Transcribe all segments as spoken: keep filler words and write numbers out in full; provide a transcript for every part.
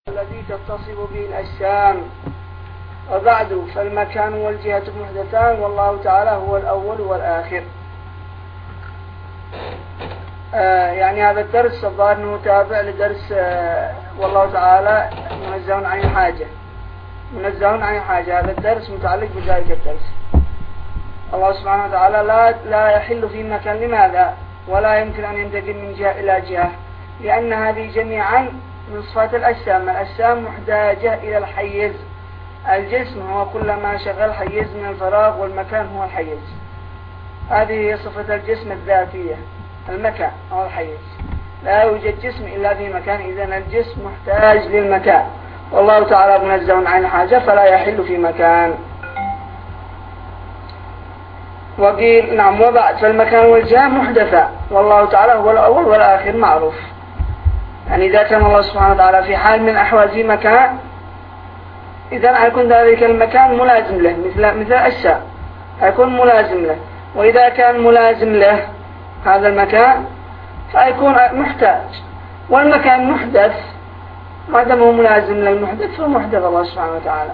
الذي تتصف به الأجسام. وبعد فالمكان والجهة محدثان، والله تعالى هو الأول والآخر. آه يعني هذا الدرس الظاهر أنه تابع لدرس آه والله تعالى منزه عن الحاجة منزه عن الحاجة. هذا الدرس متعلق بذلك الدرس. الله سبحانه وتعالى لا لا يحل في مكان. لماذا؟ ولا يمكن أن ينتقل من جهة إلى جهة، لأن هذه جميعا من صفات الأجسام. الأجسام محتاجة إلى الحيز. الجسم هو كل ما شغل حيز من الفراغ، والمكان هو الحيز. هذه هي صفة الجسم الذاتية، المكان هو الحيز. لا يوجد جسم إلا في مكان، إذن الجسم محتاج للمكان، والله تعالى منزه عن الحاجة فلا يحل في مكان. وقيل نعم وبعد فالمكان والجهة محدثة، والله تعالى هو الأول والآخر معروف. يعني إذا كان الله سبحانه وتعالى في حال من أحوال في مكان، إذن هيكون ذلك المكان ملازم له، مثل مثل الأشياء هيكون ملازم له. وإذا كان ملازم له هذا المكان فيكون محتاج، والمكان محدث ما دام هو ملازم للمحدث فمحدث الله سبحانه وتعالى.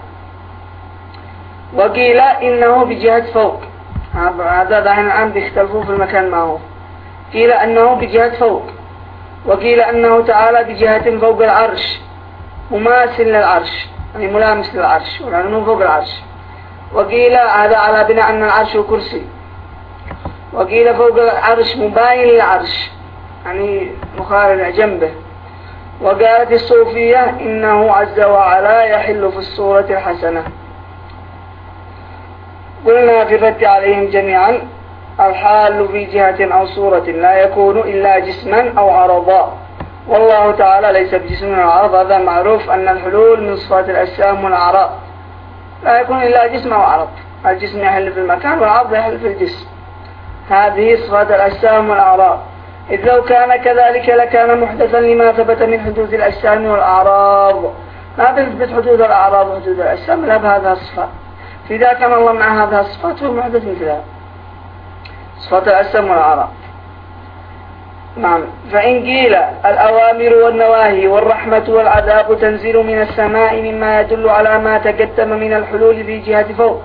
وقيل إنه بجهة فوق. هذا دحين الآن بيختلفوا في المكان ما هو. قيل أنه بجهة فوق، وقيل أنه تعالى بجهة فوق العرش مماثل للعرش، يعني ملامس للعرش، ولأنه فوق العرش. وقيل هذا على بناء أن العرش كرسي. وقيل فوق العرش مباين للعرش، يعني مخارج جنبه. وقالت الصوفية إنه عز وعلا يحل في الصورة الحسنة. قلنا في الرد عليهم جميعا: الحال في جهة أو صورة لا يكون إلا جسما أو عرضا، والله تعالى ليس بجسم أو عرض. هذا معروف أن الحلول من صفات الأجسام والأعراض، لا يكون إلا جسم أو عرض. الجسم يحل في المكان والعرض يحل في الجسم. هذه صفات الأجسام والأعراض. إذ لو كان كذلك لكان محدثا لما ثبت من حدوث الأجسام والأعراض. ما بنثبت حدوث الأعراض وحدوث الأجسام إلا بهذا الصفات. فإذا كان الله مع هذا الصفات فهو محدث مثلها، صفات الأجسام والأعراض. نعم. فإن قيل الأوامر والنواهي والرحمة والعذاب تنزل من السماء مما يدل على ما تقدم من الحلول في جهة فوق.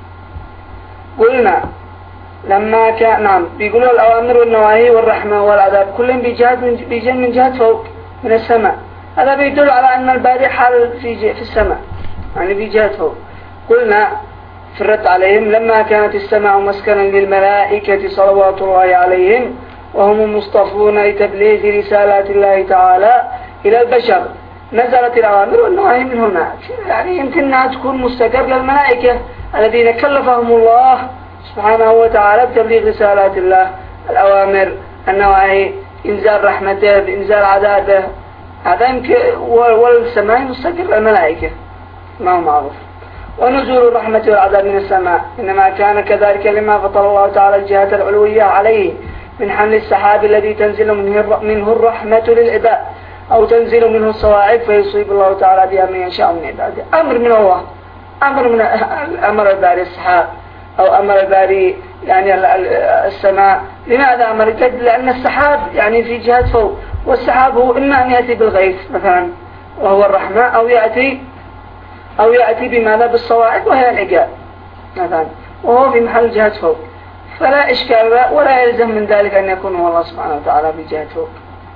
قلنا لما كان نعم بيقولوا الأوامر والنواهي والرحمة والعذاب كلهم بجهة من, من جهة فوق من السماء. هذا بيدل على أن الباري حال في في السماء، يعني في جهة فوق. قلنا في الرد عليهم: لما كانت السماء مسكنا للملائكة صلوات الله عليهم وهم المصطفون لتبليغ رسالات الله تعالى إلى البشر، نزلت الأوامر والنواهي من هناك. يعني يمكنها تكون مستقر للملائكة الذين كلفهم الله سبحانه وتعالى بتبليغ رسالات الله. الأوامر النواهي، إنزال رحمته بإنزال عذابه، هذا يمكن. والسماء مستقر للملائكة ما هو معروف. ونزول الرحمة والعذاب من السماء إنما كان كذلك لما فطر الله تعالى الجهة العلوية عليه من حمل السحاب الذي تنزل منه الرحمة للعباد، أو تنزل منه الصواعق فيصيب الله تعالى بها من يشاء من عباده. أمر من الله، أمر من أمر الباري السحاب، أو أمر الباري يعني السماء. لماذا أمر؟ لأن السحاب يعني في جهة فوق، والسحاب هو إما أن يأتي بالغيث مثلا وهو الرحمة، أو يأتي أو يأتي بماذا؟ بالصواعق وهي العقاب مثلا، وهو في محل جهة فوق. فلا إشكال ولا يلزم من ذلك أن يكون هو الله سبحانه وتعالى بجهة فوق.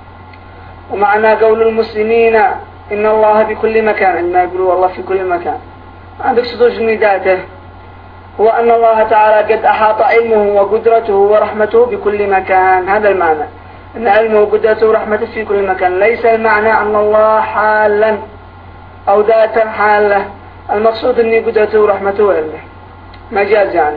ومعنى قول المسلمين إن الله بكل مكان، عندما يقولوا الله في كل مكان، ما بيقصدوش من ذاته، هو أن الله تعالى قد أحاط علمه وقدرته ورحمته بكل مكان. هذا المعنى، أن علمه وقدرته ورحمته في كل مكان. ليس المعنى أن الله حالا أو ذاتا حالة، المقصود أن قدرته ورحمته وعلمه مجاز يعني.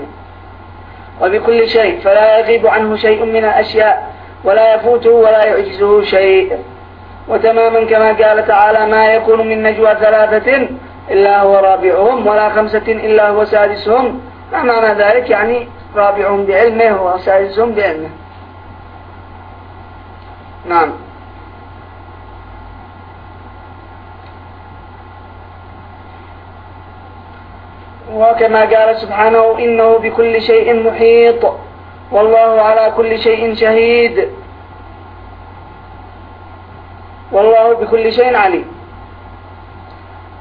وبكل شيء فلا يغيب عنه شيء من الأشياء، ولا يفوته ولا يعجزه شيء. وتماما كما قال تعالى: ما يكون من نجوى ثلاثة إلا هو رابعهم ولا خمسة إلا هو سادسهم. ما معنى ذلك؟ يعني رابعهم بعلمه وسادسهم بعلمه. نعم. وكما قال سبحانه: إنه بكل شيء محيط والله على كل شيء شهيد والله بكل شيء عليم.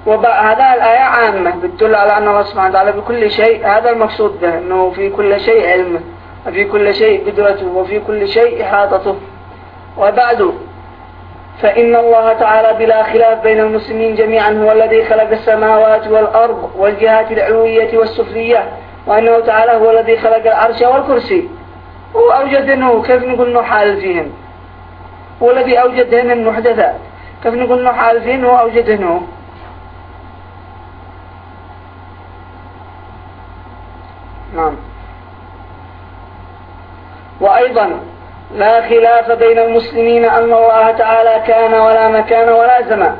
وهذا الآية عامة بتدل على أن الله سبحانه وتعالى بكل شيء، هذا المقصود به، أنه في كل شيء علمه وفي كل شيء قدرته وفي كل شيء إحاطته. وبعد فإن الله تعالى بلا خلاف بين المسلمين جميعا هو الذي خلق السماوات والأرض والجهات العلوية والسفلية، وأنه تعالى هو الذي خلق العرش والكرسي. هو أوجدنه، كيف نقول أنه حال فيهن؟ هو الذي أوجدهن المحدثات، كيف نقول أنه حال فيهن؟ هو أوجدهن. نعم. وأيضا لا خلاف بين المسلمين أن الله تعالى كان ولا مكان ولا زمان،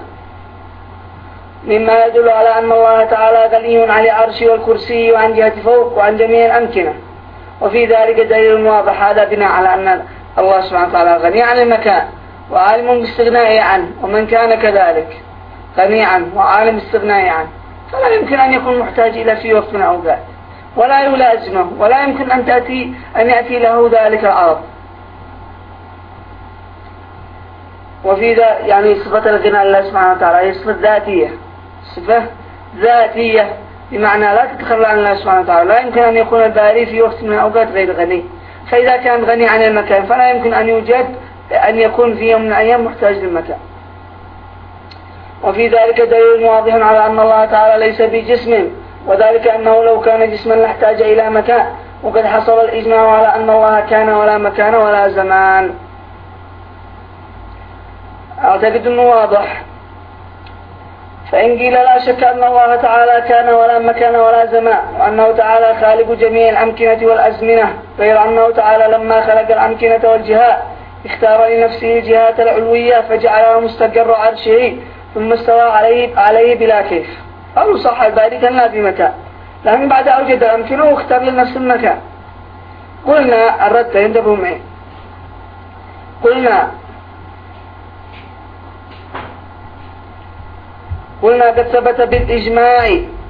مما يدل على أن الله تعالى غني عن العرش والكرسي وعن جهة فوق وعن جميع الأمكنة. وفي ذلك دليل واضح، هذا بناء على أن الله سبحانه وتعالى غني عن المكان وعالم باستغنائه عنه، ومن كان كذلك غني عنه وعالم باستغنائه عنه فلا يمكن أن يكون محتاج إلى في وقت من الأوقات، ولا يلازمه، ولا يمكن أن تأتي أن يأتي له ذلك العرض. وفي ذا يعني صفة الغنى لله سبحانه وتعالى هي صفة ذاتية، صفة ذاتية بمعنى لا تتخلى عن الله سبحانه وتعالى. لا يمكن أن يكون الباري في وقت من الأوقات غير غني، فإذا كان غني عن المكان فلا يمكن أن يوجد أن يكون في يوم من الأيام محتاج للمكان. وفي ذلك دليل واضح على أن الله تعالى ليس بجسم، وذلك أنه لو كان جسما لاحتاج إلى مكان، وقد حصل الإجماع على أن الله كان ولا مكان ولا زمان. أعتقد أنه واضح. فإن قيل لا شك أن الله تعالى كان ولا مكان ولا زمان، وأنه تعالى خالق جميع الأمكنة والأزمنة، غير أنه تعالى لما خلق الأمكنة والجهات اختار لنفسه الجهات العلوية فجعلها مستقر عرشه ثم استوى عليه, عليه بلا كيف. قالوا صح الباري كان لا في مكان، لكن بعد أوجد الأمكنة واختار لنفس المكان. قلنا الرد ينتبهوا معي، قلنا قلنا قد ثبت بالإجماع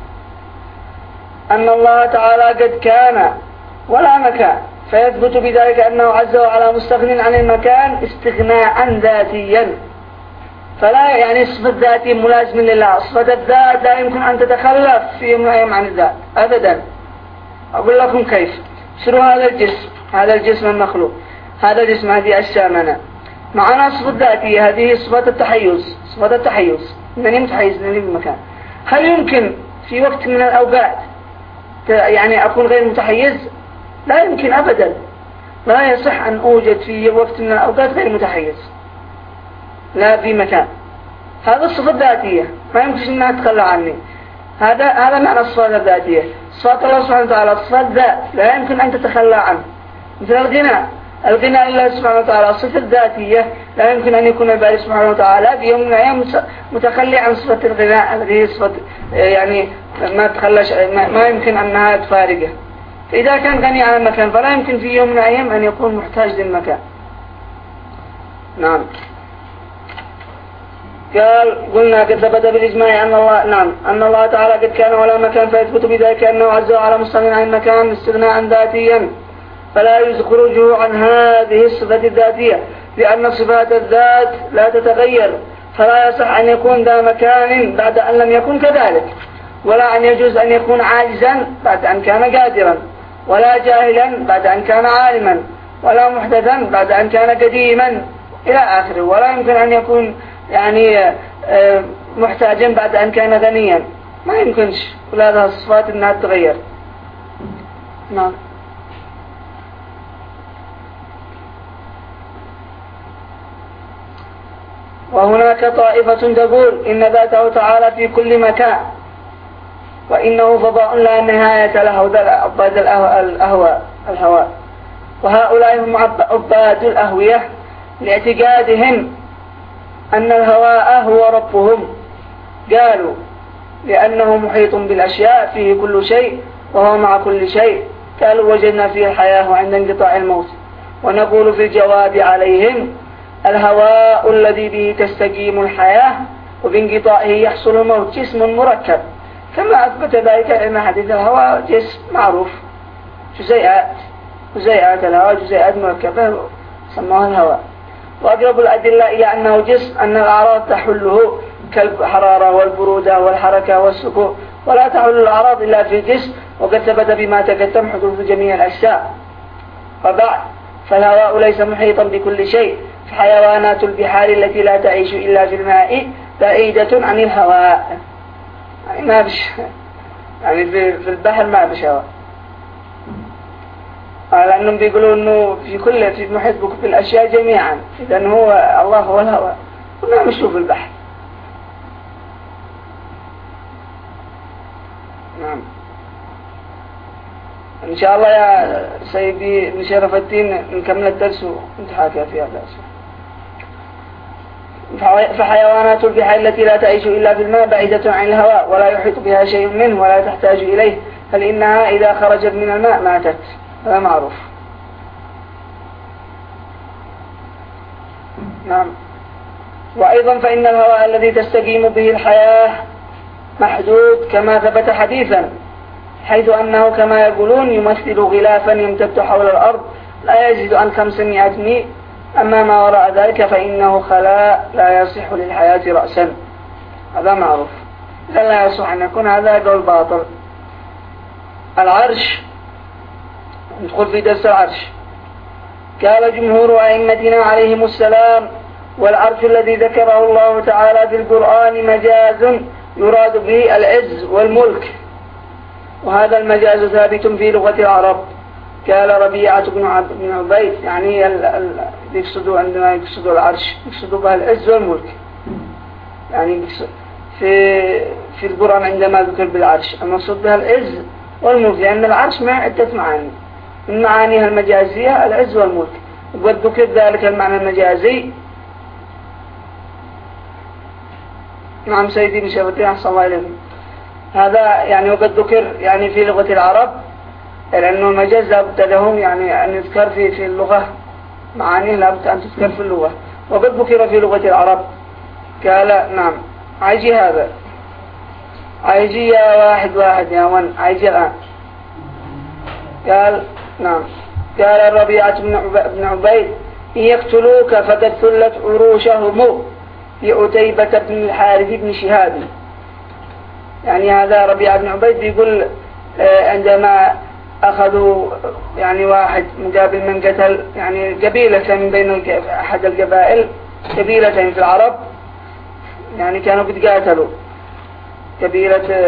أن الله تعالى قد كان ولا مكان، فيثبت بذلك أنه عز وجل مستغن عن المكان استغناء ذاتيا، فلا يعني صفة ذاتي ملازم لله. صفة الذات لا يمكن أن تتخلف في يوم من الأيام عن الذات أبدا. أقول لكم كيف. شنو هذا الجسم؟ هذا الجسم المخلوق، هذا الجسم، هذه أجسامنا، معنا صفة ذاتية، هذه صفة التحيز. صفة التحيز إنني متحيز إنني بمكان. هل يمكن في وقت من الأوقات يعني أكون غير متحيز؟ لا يمكن أبدا. لا يصح أن أوجد في وقت من الأوقات غير متحيز لا في مكان. هذا الصفة الذاتية ما يمكن أنها تتخلى عني. هذا هذا معنى الصفات الذاتية. صفات الله سبحانه وتعالى صفات ذات لا يمكن أن تتخلى عنه، مثل الغنى. الغنى لله سبحانه وتعالى صفة ذاتية لا يمكن أن يكون الباري سبحانه وتعالى في يوم من الأيام متخلي عن صفة الغنى التي صفة يعني ما تخلش، ما يمكن أنها تفارقه. فإذا كان غني عن المكان فلا يمكن في يوم من الأيام أن يكون محتاج للمكان. نعم. قال قلنا قد ثبت بالإجماع أن الله نعم أن الله تعالى قد كان ولا مكان، فيثبت بذلك أنه عز وجل مستغنى عن المكان استغناء ذاتيا، فلا يجوز خروجه عن هذه الصفة الذاتية، لأن صفات الذات لا تتغير، فلا يصح أن يكون ذا مكان بعد أن لم يكن كذلك، ولا أن يجوز أن يكون عاجزا بعد أن كان قادرا، ولا جاهلا بعد أن كان عالما، ولا محدثا بعد أن كان قديما إلى آخره، ولا يمكن أن يكون يعني محتاجا بعد أن كان غنيا. ما يمكنش كل هذه الصفات أنها تتغير. نعم. وهناك طائفة تقول إن ذاته تعالى في كل مكان، وإنه فضاء لا نهاية له عباد الأهواء الهواء، وهؤلاء هم عباد الأهوية لاعتقادهم أن الهواء هو ربهم. قالوا لأنه محيط بالأشياء فيه كل شيء وهو مع كل شيء. قالوا وجدنا فيه الحياة عند انقطاع الموت. ونقول في الجواب عليهم الهواء الذي به تستقيم الحياة وبانقطاعه يحصل الموت جسم مركب، كما أثبت ذلك أن حديث الهواء جسم معروف، جزيئات جزيئات الهواء جزيئات مركبة سموها الهواء. وأقرب الأدلة إلى أنه جسم أن الأعراض تحله كالحرارة والبرودة والحركة والسكون، ولا تحل الأعراض إلا في الجسم، وقد ثبت بما تقدم حدوث جميع الأجساء. وبعد، فالهواء ليس محيطا بكل شيء، فحيوانات البحار التي لا تعيش إلا في الماء بعيدة عن الهواء، يعني ما بش يعني في في البحر ما بش هواء، لأنهم بيقولوا إنه في كل في محيط بكل الأشياء جميعا، إذن هو الله هو الهواء، وما نشوف البحر. نعم. إن شاء الله يا سيدي ابن شرف الدين نكمل الدرس ونتحاكى فيها الدرس. فحيوانات البحار التي لا تعيش إلا في الماء بعيدة عن الهواء، ولا يحيط بها شيء منه ولا تحتاج إليه، بل إنها إذا خرجت من الماء ماتت، هذا معروف. نعم. وأيضا فإن الهواء الذي تستقيم به الحياة محدود كما ثبت حديثا، حيث أنه كما يقولون يمثل غلافا يمتد حول الأرض لا يزيد عن خمسمائة ميل، أما ما وراء ذلك فإنه خلاء لا يصح للحياة رأسا، هذا معروف، لا يصح أن يكون هذا قول باطل. العرش، ندخل في درس العرش. قال جمهور أئمتنا عليهم السلام: والعرش الذي ذكره الله تعالى في القرآن مجاز يراد به العز والملك، وهذا المجاز ثابت في لغة العرب. قال ربيعة بن عبيد، يعني يقصدوا عندما يقصدوا العرش يقصدوا به العز والملك، يعني في في القرآن عندما ذكر بالعرش المقصود بها العز والملك، لأن العرش مع عدة معاني، من معانيها المجازية العز والملك، وقد ذكر ذلك المعنى المجازي. نعم سيدي بن شرف الدين أحسن الله إليكم، هذا يعني وقد ذكر يعني في لغة العرب، لأنه المجاز لابد لهم يعني أن يذكر في في اللغة، معانيه لابد أن تذكر في اللغة، وقد ذكر في لغة العرب. قال نعم عايجي هذا عايجي يا واحد واحد يا ون عايجي الآن. قال نعم قال الربيعة بن عبيد: إن يقتلوك فقد ثلت عروشهم في عتيبة بن الحارث بن شهاب. يعني هذا ربيعة بن عبيد بيقول عندما أخذوا يعني واحد مقابل من قتل يعني قبيلة من بين أحد القبائل، قبيلة في العرب يعني كانوا بيتقاتلوا، قبيلة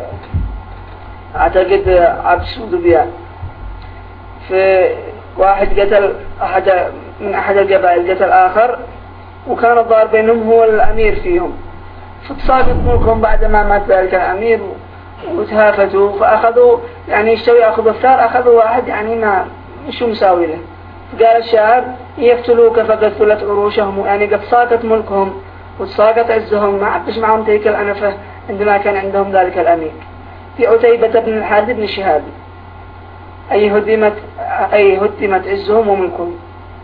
أعتقد عبد السودبيان، في واحد قتل أحد من أحد القبائل قتل آخر، وكان الضار بينهم هو الأمير فيهم، فتصادق ملكهم بعدما مات ذلك الأمير وتهافتوا، فأخذوا يعني يشتوي يأخذوا الثار، أخذوا واحد يعني ما شو مساوي له. قال الشاعر: يقتلوك فقد ثلت عروشهم، يعني قد ساقط ملكهم وتساقط عزهم، ما عدش معهم تلك الأنفة عندما كان عندهم ذلك الأمير. في عتيبة بن الحارث بن شهاب، أي هدمت أي هدمت عزهم وملكهم،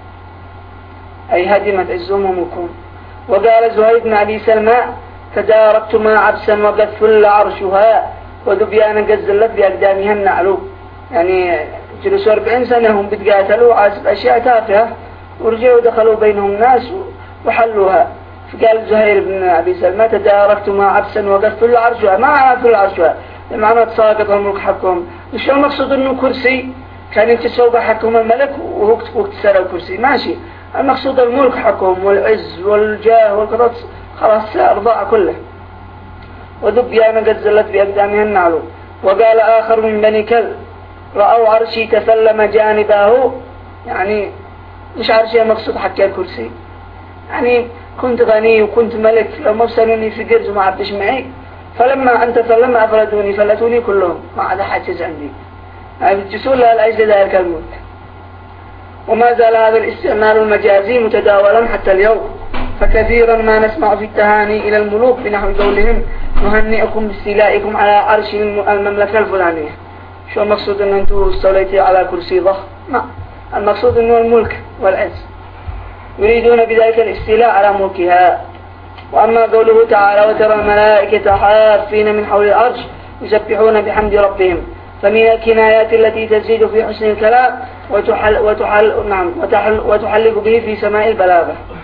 أي هدمت عزهم وملكهم. وقال زهير بن أبي سلمى: تداركت ما عبسا وقد فل عرشها وذبيانا قد زلت بأقدامها النعلو. يعني جلسوا أربعين سنة هم بيتقاتلوا عاسب أشياء تافهة، ورجعوا دخلوا بينهم ناس وحلوها. فقال زهير بن أبي سلمى: تداركت ما عبسا وقد فل عرشها، ما عرف فل عرشها بمعنى تساقط الملك حقهم. مش المقصود إنه كرسي كان ينتسوا بحكم الملك ووقت وقت سر الكرسي ماشي، المقصود الملك حقهم والعز والجاه والقدرة، خلاص أرضاء كله. وذبيانا قد زلت بأقدامها النعلو. وقال آخر من بني كلب: رأوا عرشي تسلم جانبه، يعني مش عرشي المقصود حق الكرسي، يعني كنت غني وكنت ملك، لو مبسلوني في قرز وما عبدش معي، فلما أن تسلم أفردوني فلتوني كلهم، ما عدا حاجز عندي، يعني الجسول لها الأجل ذلك الملك. وما زال هذا الاستعمال المجازي متداولا حتى اليوم، فكثيرا ما نسمع في التهاني إلى الملوك بنحو قولهم: نهنئكم باستيلائكم على عرش المملكة الفلانية. شو المقصود أن أنتم استوليتوا على كرسي ضخم؟ ما المقصود أنه الملك والعز، يريدون بذلك الاستيلاء على ملكها. وأما قوله تعالى: وترى الملائكة حافين من حول العرش يسبحون بحمد ربهم، فمن الكنايات التي تزيد في حسن الكلام وتحل وتحل نعم وتحل وتحلق به في سماء البلاغة.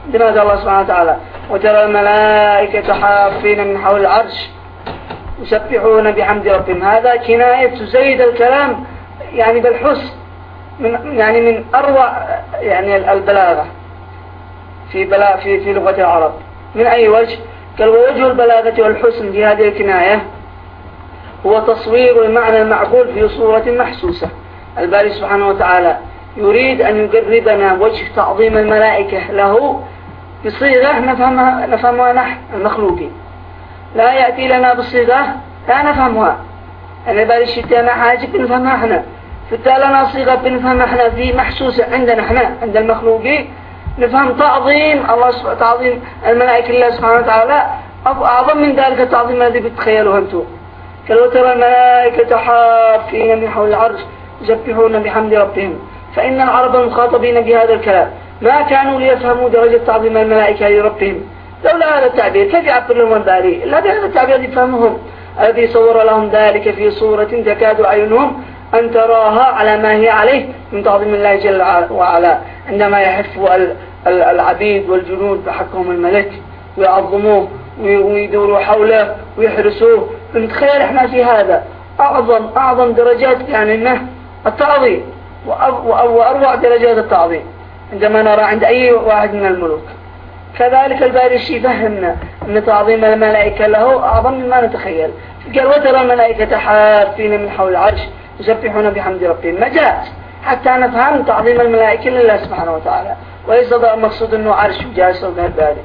لماذا الله سبحانه وتعالى وترى الملائكة حافين من حول العرش يسبحون بحمد ربهم، هذا كناية تزيد الكلام يعني بالحسن، من يعني من أروع يعني البلاغة في بلا في في لغة العرب. من أي وجه؟ قال ووجه البلاغة والحسن في هذه الكناية هو تصوير المعنى المعقول في صورة محسوسة. الباري سبحانه وتعالى يريد أن يقربنا وجه تعظيم الملائكة له بصيغة نفهمها نفهمها نحن المخلوقين، لا يأتي لنا بصيغة لا نفهمها. أنا الباري شتينا حاجة بنفهمها احنا، فتالنا صيغة بنفهمها احنا في محسوسة عندنا احنا عند المخلوقين، نفهم تعظيم الله سبحانه تعظيم الملائكة الله سبحانه وتعالى أعظم من ذلك التعظيم الذي بتخيلوه أنتم. قالوا ترى الملائكة حافين من حول العرش يسبحون بحمد ربهم، فإن العرب المخاطبين بهذا الكلام ما كانوا ليفهموا درجة تعظيم الملائكة لربهم لولا هذا التعبير. كيف يعبر لهم الباري إلا بهذا التعبير يفهمهم، الذي صور لهم ذلك في صورة تكاد أعينهم أن تراها على ما هي عليه من تعظيم الله جل وعلا، عندما يحف العبيد والجنود بحقهم الملك ويعظموه ويدوروا حوله ويحرسوه. فنتخيل احنا في هذا أعظم أعظم درجات يعني انه التعظيم وأروع درجات التعظيم عندما نرى عند أي واحد من الملوك. كذلك الباري يفهمنا أن تعظيم الملائكة له أعظم مما نتخيل. قال وترى الملائكة حافين من حول العرش يسبحون بحمد ربهم، مجاز حتى نفهم تعظيم الملائكة لله سبحانه وتعالى، وليس المقصود أنه عرش وجالس به الباري.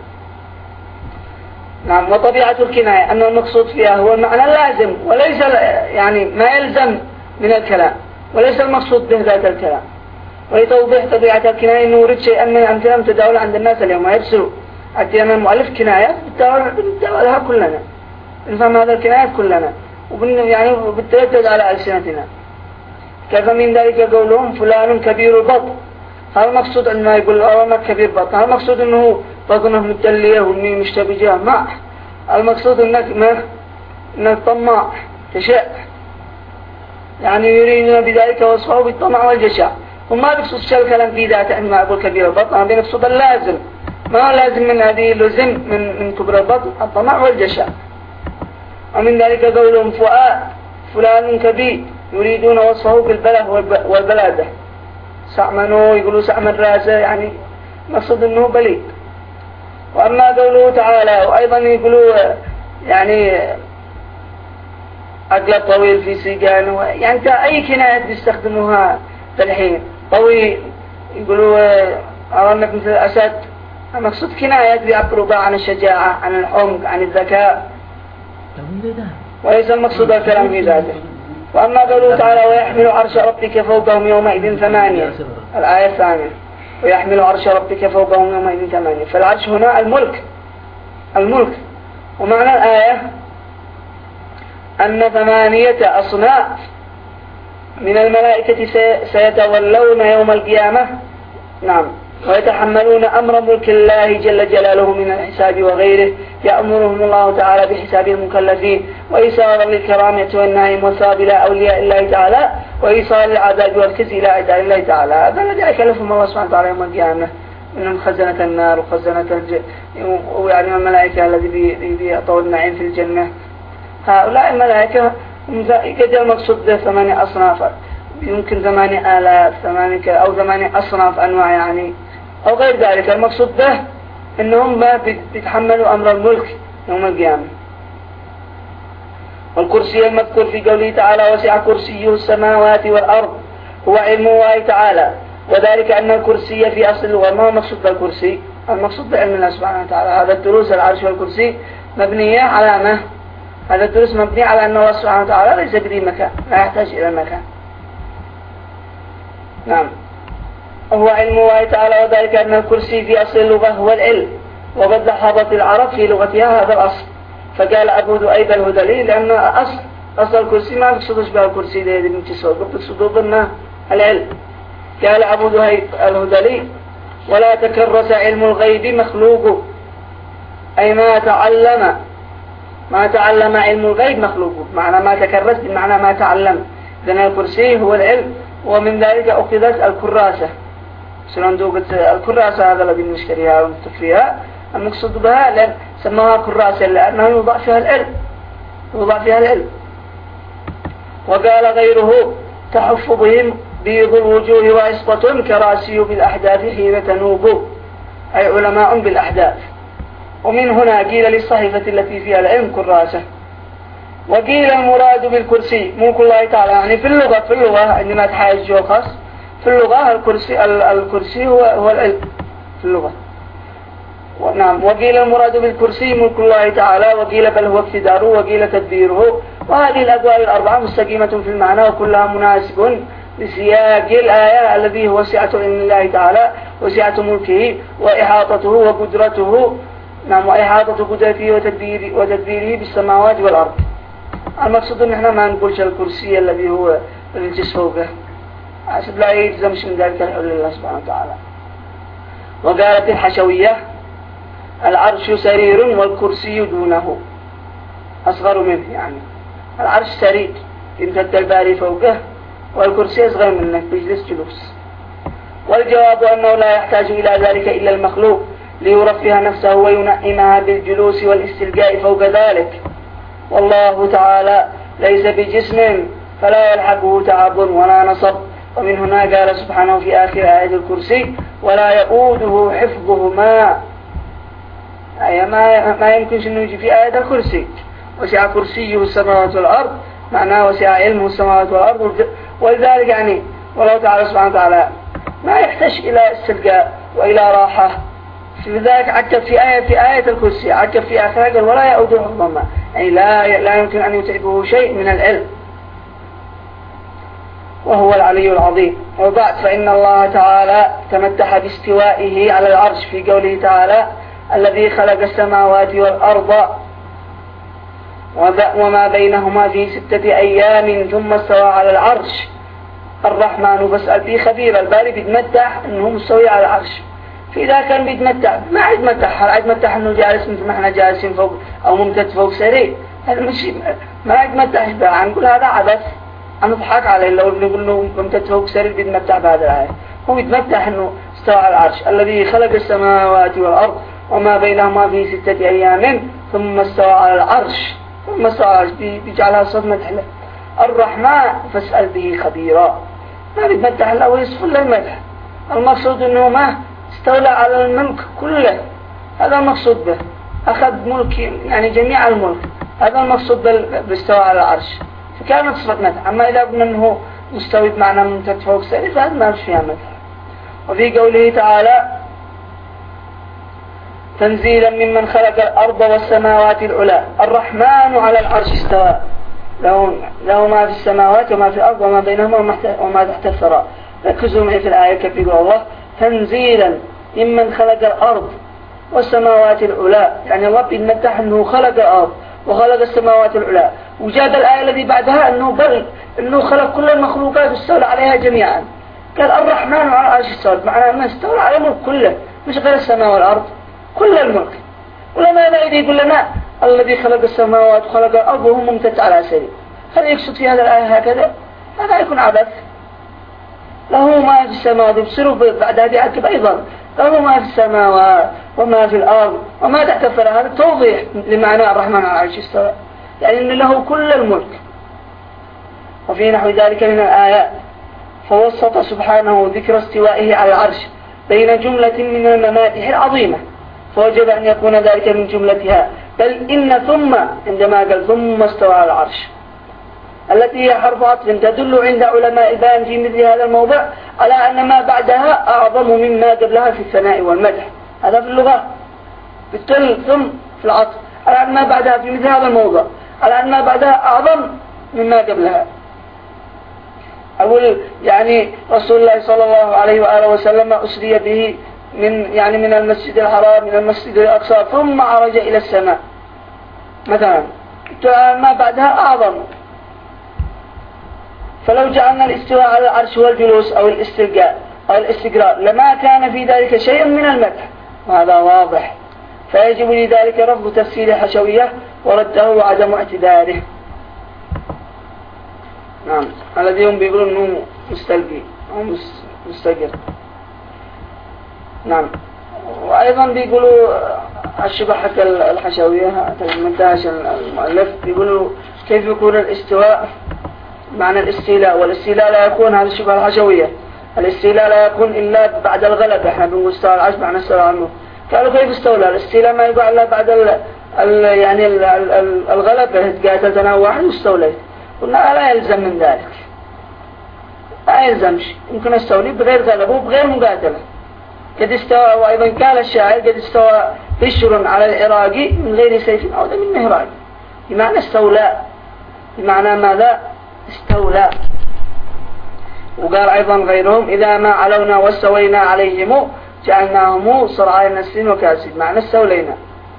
نعم. وطبيعة الكناية أن المقصود فيها هو المعنى اللازم وليس يعني ما يلزم من الكلام، وليس المقصود به ذات الكلام. ولتوضيح طبيعة الكناية نورد شيئا من الأمثلة متداولة عند الناس اليوم يرسلوا أتينا المؤلف كناية بتداولها كلنا، نفهم هذا الكناية كلنا وبن يعني بتردد على ألسنتنا. كيف من ذلك قولهم فلان كبير البطن، هذا المقصود أنه يقول أولا كبير بطن، هذا المقصود أنه بطنه متلية ومي مشتبجة، ما المقصود أنك ما أنك طماع تشاء، يعني يريدون بذلك وصفه بالطمع والجشع. هم ما بيقصد شيء الكلام في ذاته أنه يقول كبير البطن، هذا بيقصد اللازم، ما لازم من هذه اللزم من من كبر البطن الطمع والجشع. ومن ذلك قولهم فؤاد فلان كبير، يريدون وصفه بالبله والبلادة، سعمنوا يقولوا سعمن راسه يعني مقصود أنه بليد. وأما قوله تعالى وأيضا يقولوا يعني عقل طويل في سيقان، يعني أي كناية بيستخدموها الحين طويل، يقولوا أرانك مثل الأسد، مقصود كناية بيعبروا بها عن الشجاعة عن الحمق عن الذكاء، وليس المقصود الكلام في ذاته. وأما قوله تعالى ويحمل عرش ربك فوقهم يومئذ ثمانية، الآية الثانية ويحمل عرش ربك فوقهم يومئذ ثمانية، فالعرش هنا الملك الملك. ومعنى الآية أن ثمانية أصناف من الملائكة سيتولون يوم القيامة نعم ويتحملون أمر ملك الله جل جلاله من الحساب وغيره، يأمرهم الله تعالى بحساب المكلفين وإيصال للكرامة والنعيم والثواب إلى أولياء الله تعالى وإيصال العذاب والخزي إلى أعداء الله تعالى. هذا الذي يكلفهم الله سبحانه وتعالى يوم القيامة منهم خزنة النار وخزنة الج... ويعني الملائكة الذي بيعطوا النعيم في الجنة. هؤلاء الملائكة قد المقصود به ثمانية أصناف، يمكن ثمانية آلاف ثمانية أو ثمانية أصناف أنواع يعني أو غير ذلك. المقصود به أنهم ما بيتحملوا أمر الملك يوم القيامة. والكرسي المذكور في قوله تعالى وسع كرسيه السماوات والأرض هو علم الله تعالى، وذلك أن الكرسي في أصل اللغة ما هو مقصود بالكرسي، المقصود بعلم الله سبحانه وتعالى. هذا الدروس العرش والكرسي مبنية على ما هذا الدروس مبني على أن الله سبحانه وتعالى ليس بذي مكان لا يحتاج إلى مكان. نعم. هو علم الله تعالى، وذلك أن الكرسي في أصل اللغة هو العلم، وقد لاحظت العرب في لغتها هذا الأصل، فقال أبو ذؤيب الهذلي لأن أصل أصل الكرسي ما يقصدش بها الكرسي الذي من تسوق يقصدوا ضمن العلم. قال أبو ذؤيب الهذلي ولا تكرس علم الغيب مخلوق، أي ما تعلم ما تعلم علم الغيب مخلوق، معنى ما تكرس بمعنى ما تعلم، لأن الكرسي هو العلم، ومن ذلك أخذت الكراسة سلون دوقت الكراسة هذا الذي نشتريها ونتفيها المقصود بها لأن سماها كراسة لأنه يوضع فيها العلم يوضع فيها العلم. وقال غيره تحف بهم بيض الوجوه وعصبة كراسي بالأحداث حين تنوب، أي علماء بالأحداث. ومن هنا قيل للصحيفة التي فيها العلم كراسة. وقيل المراد بالكرسي ملك الله تعالى، يعني في اللغة في اللغة عندما تحاج وخاص في اللغة الكرسي الكرسي هو هو العلم في اللغة. نعم. وقيل المراد بالكرسي ملك الله تعالى، وقيل بل هو اقتداره، وقيل تدبيره. وهذه الأقوال الأربعة مستقيمة في المعنى وكلها مناسب لسياق الآية الذي هو سعة علم الله تعالى وسعة ملكه وإحاطته وقدرته. نعم. وإحاطة قدرته وتدبيره, وتدبيره بالسماوات والأرض. المقصود ان احنا ما نقولش الكرسي الذي هو الجس فوقه عشان لا يلزمش من ذلك الحل لله سبحانه وتعالى. وقالت الحشوية العرش سرير والكرسي دونه أصغر منه، يعني العرش سرير يمتد الباري فوقه والكرسي أصغر منه بيجلس جلوس. والجواب أنه لا يحتاج إلى ذلك إلا المخلوق ليرفه نفسه وينعمها بالجلوس والاستلقاء فوق ذلك، والله تعالى ليس بجسم فلا يلحقه تعب ولا نصب. ومن هنا قال سبحانه في آخر آية الكرسي ولا يؤوده حفظهما، أي ما, ما يمكنش أنه يجي في آية الكرسي وسع كرسيه السماوات والأرض، معناه وسع علمه السماوات والأرض. ولذلك يعني والله تعالى سبحانه وتعالى ما يحتاج إلى استلقاء وإلى راحة. في ذلك عكف في آية في آية الكرسي عكف في آخرها قال ولا يؤوده حفظهما، أي لا لا يمكن أن يتعبه شيء من العلم وهو العلي العظيم. وبعد فإن الله تعالى تمتح باستوائه على العرش في قوله تعالى الذي خلق السماوات والأرض وما بينهما في ستة أيام ثم استوى على العرش الرحمن. بسأل فيه خبير الباري بيتمتح أنه مستوي على العرش، في ذا كان بيتمتع ما يتمتع هل يتمتع أنه جالس مثل ما احنا جالسين فوق أو ممتد فوق سرير، هذا مش ما يتمتع بقى. نقول هذا عبث نضحك عليه لو نقول له ممتد فوق سرير بيتمتع بهذا الآية. هو يتمتع أنه استوى على العرش الذي خلق السماوات والأرض وما بينهما في ستة أيام ثم استوى على العرش ثم استوى على العرش بيجعلها صوت مدح له الرحمن فاسأل به خبيرا. ما بيتمتع له ويصف له المدح. المقصود أنه ما استولى على الملك كله، هذا المقصود به، أخذ ملك يعني جميع الملك، هذا المقصود باستوى على العرش، فكانت صفة مدح. أما إذا قلنا أنه مستوي بمعنى ممتد فوق سرير فهذا ما فيها مدح. وفي قوله تعالى تنزيلا ممن خلق الأرض والسماوات العلى الرحمن على العرش استوى له, له ما في السماوات وما في الأرض وما بينهما وما تحت الثرى. ركزوا معي في الآية كيف يقول الله تنزيلا ممن خلق الأرض والسماوات العلى، يعني الله يتمتع أنه خلق الأرض وخلق السماوات العلى. وجاد الآية الذي بعدها أنه بل أنه خلق كل المخلوقات واستولى عليها جميعا. قال الرحمن على العرش استوى، معناه أنه استولى على الملك كله مش غير السماء والأرض كل الملك. ولماذا يقول لنا الذي خلق السماوات وخلق الأرض وهو ممتد على سرير؟ هل يقصد في هذا الآية هكذا؟ هذا يكون عبث. له ما في السماوات يبصروا بعد هذه عكب أيضا له ما في السماوات وما في الأرض وما تحت الثرى. هذا توضيح لمعنى الرحمن على العرش استوى، يعني أن له كل الملك. وفي نحو ذلك من الآيات فوسط سبحانه ذكر استوائه على العرش بين جملة من الممادح العظيمة، فوجب أن يكون ذلك من جملتها. بل إن ثم عندما قال ثم استوى على العرش التي هي حرف عطف تدل عند علماء البيان في مثل هذا الموضع على أن ما بعدها أعظم مما قبلها في الثناء والمدح. هذا في اللغة بالتل ثم في العطف على أن ما بعدها في مثل هذا الموضع على أن ما بعدها أعظم مما قبلها. أقول يعني رسول الله صلى الله عليه وآله وسلم أسري به من يعني من المسجد الحرام من المسجد الأقصى ثم عرج إلى السماء مثلا، ما بعدها أعظم. فلو جعلنا الاستواء على العرش والجلوس أو الاستلقاء أو الاستقرار لما كان في ذلك شيء من المدح، وهذا واضح. فيجب لذلك رفض تفسير حشوية ورده وعدم اعتذاره. نعم. الذي هم بيقولون أنه مستلقي أو مستقر. نعم. وأيضا بيقولوا الشبه حق الحشوية المنتاج المؤلف بيقولوا كيف يكون الاستواء معنى الاستيلاء، والاستيلاء لا يكون هذا الشبه الحشوية، الاستيلاء لا يكون إلا بعد الغلبة، احنا بنقول استوى العرش معنى استوى عنه. قالوا كيف استولى؟ الاستيلاء ما يقع إلا بعد ال ال يعني ال ال الغلبة، قاتلت أنا واحد واستوليت. قلنا لا يلزم من ذلك، لا يلزمش، يمكن استولي بغير غلبة وبغير مقاتلة. قد استوى، وأيضا قال الشاعر قد استوى بشر على العراقي من غير سيف أو دم مهراج، بمعنى استولى، بمعنى ماذا؟ استولى. وقال أيضا غيرهم إذا ما علونا واستوينا عليهم جعلناهم صرعاء نسل وكاسد، معنى استولينا.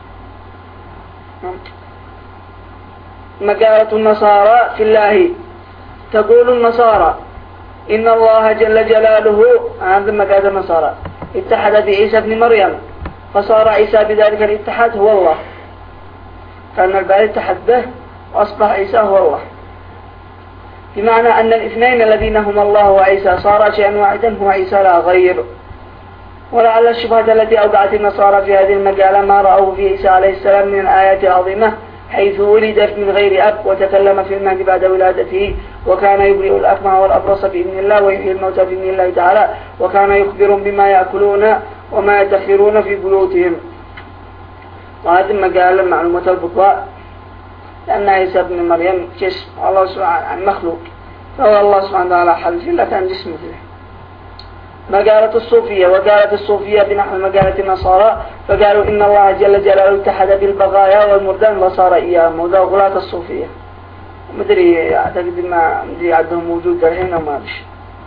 مقالة النصارى في الله. تقول النصارى إن الله جل جلاله، هذا مقالة النصارى، اتحد بعيسى ابن مريم فصار عيسى بذلك الاتحاد هو الله، كان الباري اتحد به وأصبح عيسى هو الله، بمعنى أن الاثنين الذين هما الله وعيسى صار شيئا واحدا هو عيسى لا غير. ولعل الشبهة التي أوقعت النصارى في هذه المقالة ما رأوه في عيسى عليه السلام من الآيات العظيمة، حيث ولد من غير أب وتكلم في المهد بعد ولادته، وكان يبرئ الأكمه والأبرص بإذن الله ويحيي الموتى بإذن الله تعالى، وكان يخبرهم بما يأكلون وما يدخرون في بيوتهم. وهذه المقالة معلومة البطاء، لأن عيسى ابن مريم جسم الله سبحانه مخلوق، فهو الله سبحانه وتعالى حل فيه لكن جسم فيه. مقالة الصوفية. وقالت الصوفية بنحو مقالة النصارى، فقالوا إن الله جل جلاله اتحد بالبغايا والمردان وصار إياهم، وذا غلاة الصوفية. مدري أعتقد ما مدري عندهم موجود الحين وما بش.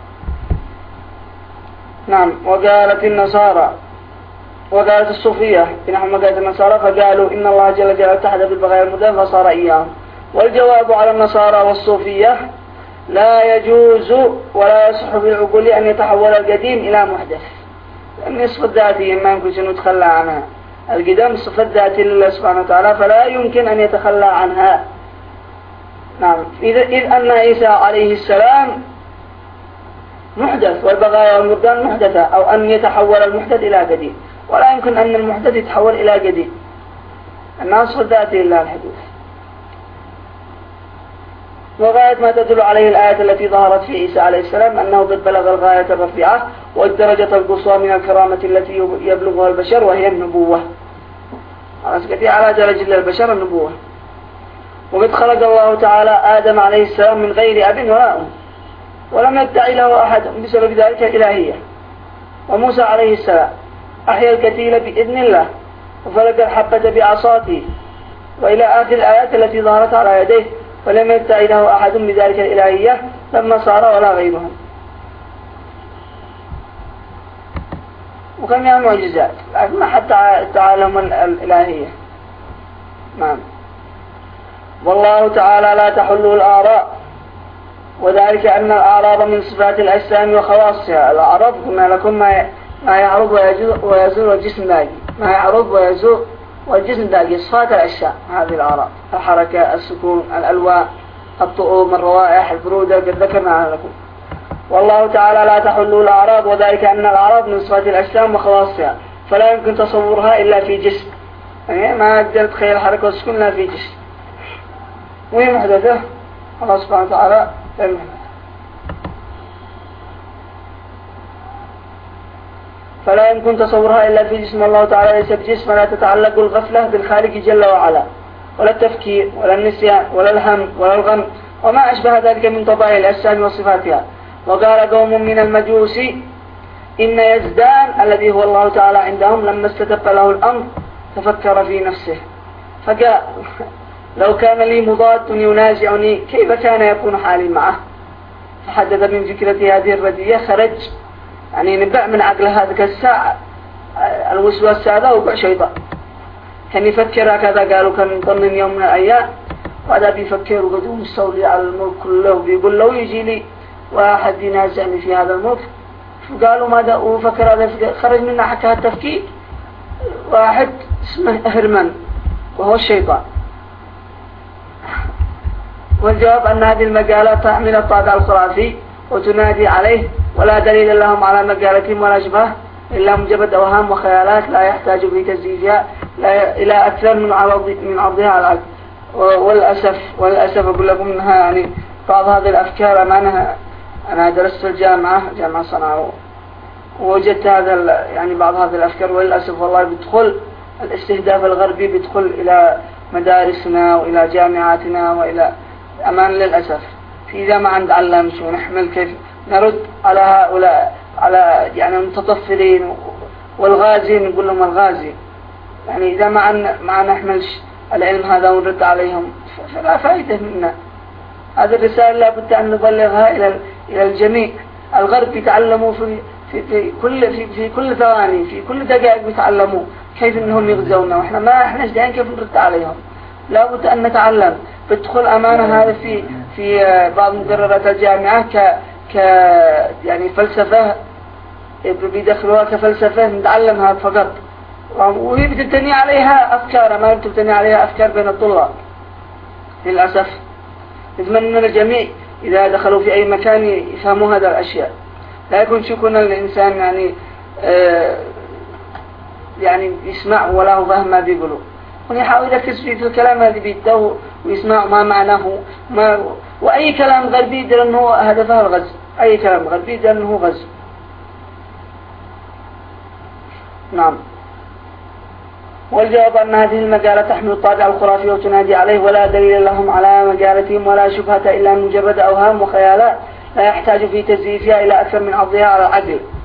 نعم. وقالت النصارى وقالت الصوفية بنحو مقالة النصارى، فقالوا إن الله جل جلاله اتحد بالبغايا والمردان وصار إياهم. والجواب على النصارى والصوفية لا يجوز ولا يصح بالعقول أن يتحول القديم إلى محدث، لأن الصفة الذاتية ما يمكن أن نتخلى عنها. القدام صفة ذاتية لله سبحانه وتعالى فلا يمكن أن يتخلى عنها. نعم. إذ أن عيسى عليه السلام محدث والبغايا والمردان محدثة، أو أن يتحول المحدث إلى قديم، ولا يمكن أن المحدث يتحول إلى قديم، أنها صفة ذاتية لله الحدوث. وغاية ما تدل عليه الآية التي ظهرت في عيسى عليه السلام أنه قد بلغ الغاية الرفيعة والدرجة القصوى من الكرامة التي يبلغها البشر، وهي النبوة. على درجة للبشر النبوة. وقد خلق الله تعالى آدم عليه السلام من غير أب ولا أم، ولم يدعي له أحد بسبب ذلك الإلهية. وموسى عليه السلام أحيا الكتيل بإذن الله وفلق الحبة بعصاته، وإلى آخر الآيات التي ظهرت على يديه، ولم يدعي له أحد بذلك الإلهية لما صار ولا غيرهم. وكم من معجزات لكن ما حتى تعالهم الإلهية. نعم. والله تعالى لا تحل الآراء، وذلك أن الأعراض من صفات الأجسام وخواصها. الأعراض قلنا لكم ما ما يعرض ويزول والجسم باقي، ما يعرض ويزول والجسم باقي، صفات الأشياء هذه الأعراض، الحركة، السكون، الألوان، الطعوم، الروائح، البرودة، قد ذكرناها لكم. والله تعالى لا تحل الأعراض، وذلك أن الأعراض من صفات الأجسام وخواصها، فلا يمكن تصورها إلا في جسم، يعني ما أقدر تخيل الحركة والسكون إلا في جسم، وهي محدثة. الله سبحانه وتعالى المحدث. فلا يمكن تصورها إلا في جسم. الله تعالى ليس بجسم، لا تتعلق الغفلة بالخالق جل وعلا، ولا التفكير ولا النسيان ولا الهم ولا الغم وما أشبه ذلك من طبائع الأجسام وصفاتها. وقال قوم من المجوس إن يزدان الذي هو الله تعالى عندهم لما استتب له الأمر تفكر في نفسه فقال لو كان لي مضاد ينازعني كيف كان يكون حالي معه. فحدث من فكرة هذه الردية خرج، يعني نبع من عقل هذا الساعة الوسواس هذا وقع شيطان، كان يفكر هكذا. قالوا كان ضمن يوم من الأيام وهذا بيفكر وقدوم يستولي على الملك كله، بيقول لو يجي لي واحد ينازعني في هذا الملك. فقالوا ماذا؟ وفكر هذا خرج منه حكى التفكير واحد اسمه هرمان وهو الشيطان. والجواب أن هذه المقالة تحمل الطابع الخرافي وتنادي عليه، ولا دليل لهم على مقالتهم ولا شبه إلا مجرد أوهام وخيالات لا يحتاج في تزييفها إلى أكثر من عرض من عرضها على العقل. والأسف والأسف أقول لكم أنها يعني بعض هذه الأفكار أمانها. أنا درست في الجامعة جامعة صنعاء ووجدت هذا يعني بعض هذه الأفكار، وللأسف والله بيدخل الاستهداف الغربي بيدخل إلى مدارسنا وإلى جامعاتنا وإلى أمان للأسف. في إذا ما نتعلم شو نحمل كيف نرد على هؤلاء على يعني المتطفلين والغازي نقول لهم الغازي، يعني إذا ما ما نحملش العلم هذا ونرد عليهم فلا فائدة منا. هذه الرسالة لابد أن نبلغها إلى إلى الجميع. الغرب يتعلموا في في في كل في في كل ثواني في كل دقائق يتعلموا كيف إنهم يغزونا، وإحنا ما إحنا جايين كيف نرد عليهم. لابد أن نتعلم. بدخل أمانة هذا في في بعض مقررات الجامعة ك ك يعني فلسفة بيدخلوها كفلسفة نتعلمها فقط، وهي بتبتني عليها أفكار ما بتبتني عليها أفكار بين الطلاب للأسف. نتمنى من الجميع إذا دخلوا في أي مكان يفهموا هذا الأشياء، لا يكون شكونا الإنسان يعني آه يعني يسمع ولا هو فهم ما بيقولوا، ويحاول يركز في الكلام الذي بيده ويسمع ما معناه ما. وأي كلام غربي يدر أنه هدفه الغزو، أي كلام غربي يدر أنه غزو. نعم. والجواب أن هذه المقالة تحمل الطابع الخرافي وتنادي عليه، ولا دليل لهم على مقالتهم ولا شبهة إلا مجرد أوهام وخيالات لا يحتاج في تزييفها إلى أكثر من عرضها على العقل.